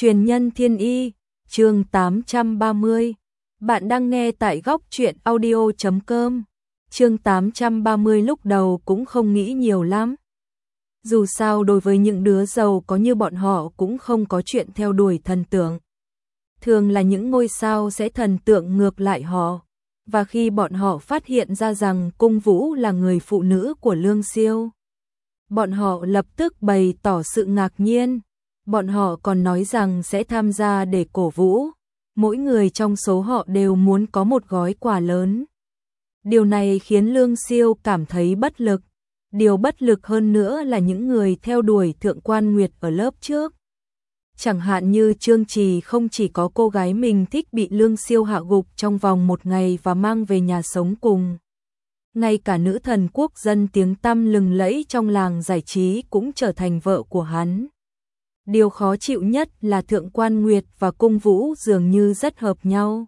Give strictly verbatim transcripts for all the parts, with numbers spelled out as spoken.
Truyền nhân thiên y, chương tám trăm ba mươi. Bạn đang nghe tại góc truyện audio chấm com. Chương tám trăm ba mươi lúc đầu cũng không nghĩ nhiều lắm. Dù sao đối với những đứa giàu có như bọn họ cũng không có chuyện theo đuổi thần tượng. Thường là những ngôi sao sẽ thần tượng ngược lại họ. Và khi bọn họ phát hiện ra rằng Cung Vũ là người phụ nữ của Lương Siêu, bọn họ lập tức bày tỏ sự ngạc nhiên. Bọn họ còn nói rằng sẽ tham gia để cổ vũ. Mỗi người trong số họ đều muốn có một gói quà lớn. Điều này khiến Lương Siêu cảm thấy bất lực. Điều bất lực hơn nữa là những người theo đuổi Thượng Quan Nguyệt ở lớp trước. Chẳng hạn như Trương Trì không chỉ có cô gái mình thích bị Lương Siêu hạ gục trong vòng một ngày và mang về nhà sống cùng. Ngay cả nữ thần quốc dân tiếng tăm lừng lẫy trong làng giải trí cũng trở thành vợ của hắn. Điều khó chịu nhất là Thượng Quan Nguyệt và Cung Vũ dường như rất hợp nhau.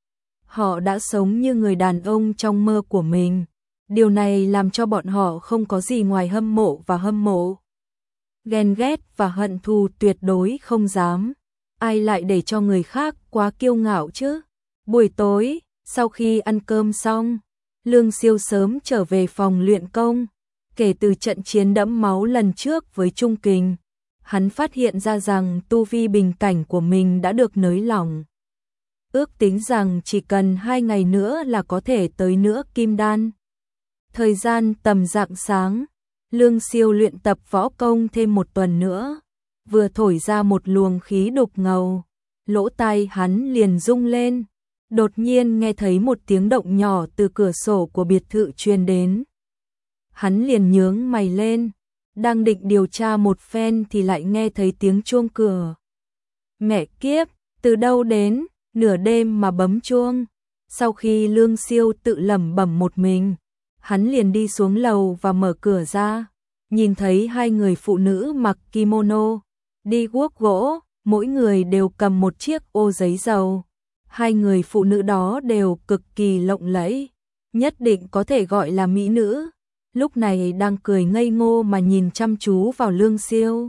Họ đã sống như người đàn ông trong mơ của mình. Điều này làm cho bọn họ không có gì ngoài hâm mộ và hâm mộ. Ghen ghét và hận thù tuyệt đối không dám. Ai lại để cho người khác quá kiêu ngạo chứ? Buổi tối, sau khi ăn cơm xong, Lương Siêu sớm trở về phòng luyện công. Kể từ trận chiến đẫm máu lần trước với Trung Kình, hắn phát hiện ra rằng tu vi bình cảnh của mình đã được nới lỏng. Ước tính rằng chỉ cần hai ngày nữa là có thể tới nữa kim đan. Thời gian tầm rạng sáng, Lương Siêu luyện tập võ công thêm một tuần nữa. Vừa thổi ra một luồng khí đục ngầu, lỗ tai hắn liền rung lên. Đột nhiên nghe thấy một tiếng động nhỏ từ cửa sổ của biệt thự truyền đến. Hắn liền nhướng mày lên. Đang định điều tra một phen thì lại nghe thấy tiếng chuông cửa. Mẹ kiếp, từ đâu đến, nửa đêm mà bấm chuông. Sau khi Lương Siêu tự lẩm bẩm một mình, hắn liền đi xuống lầu và mở cửa ra. Nhìn thấy hai người phụ nữ mặc kimono, đi guốc gỗ, mỗi người đều cầm một chiếc ô giấy dầu. Hai người phụ nữ đó đều cực kỳ lộng lẫy, nhất định có thể gọi là mỹ nữ. Lúc này đang cười ngây ngô mà nhìn chăm chú vào Lương Siêu.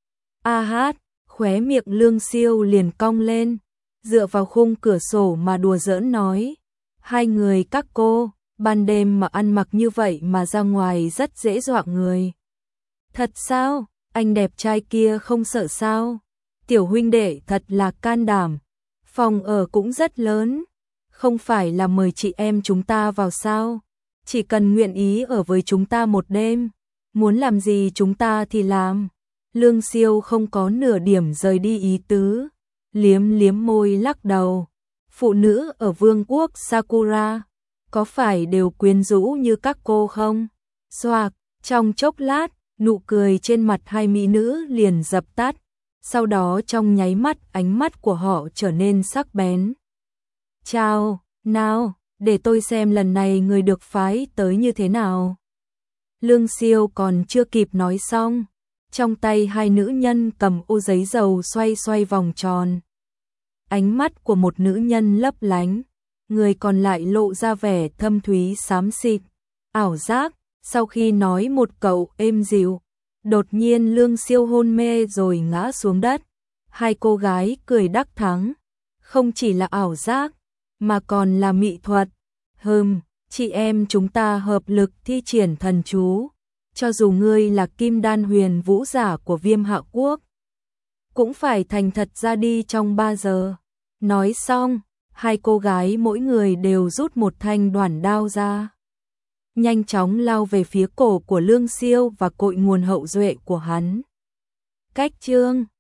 A hát, khóe miệng Lương Siêu liền cong lên, dựa vào khung cửa sổ mà đùa giỡn nói. Hai người các cô, ban đêm mà ăn mặc như vậy mà ra ngoài rất dễ dọa người. Thật sao, anh đẹp trai kia không sợ sao? Tiểu huynh đệ thật là can đảm. Phòng ở cũng rất lớn, không phải là mời chị em chúng ta vào sao? Chỉ cần nguyện ý ở với chúng ta một đêm, muốn làm gì chúng ta thì làm. Lương Siêu không có nửa điểm rời đi ý tứ, liếm liếm môi lắc đầu. Phụ nữ ở vương quốc Sakura, có phải đều quyến rũ như các cô không? Xoạc, trong chốc lát, nụ cười trên mặt hai mỹ nữ liền dập tắt. Sau đó trong nháy mắt ánh mắt của họ trở nên sắc bén. Chào, nào, để tôi xem lần này người được phái tới như thế nào. Lương Siêu còn chưa kịp nói xong, trong tay hai nữ nhân cầm ô giấy dầu xoay xoay vòng tròn. Ánh mắt của một nữ nhân lấp lánh, người còn lại lộ ra vẻ thâm thúy xám xịt, ảo giác. Sau khi nói một câu êm dịu, đột nhiên Lương Siêu hôn mê rồi ngã xuống đất. Hai cô gái cười đắc thắng, không chỉ là ảo giác, mà còn là mỹ thuật. Hừm, chị em chúng ta hợp lực thi triển thần chú. Cho dù ngươi là kim đan huyền vũ giả của Viêm Hạ Quốc, cũng phải thành thật ra đi trong ba giờ. Nói xong, hai cô gái mỗi người đều rút một thanh đoản đao ra. Nhanh chóng lao về phía cổ của Lương Siêu và cội nguồn hậu duệ của hắn. Cách chương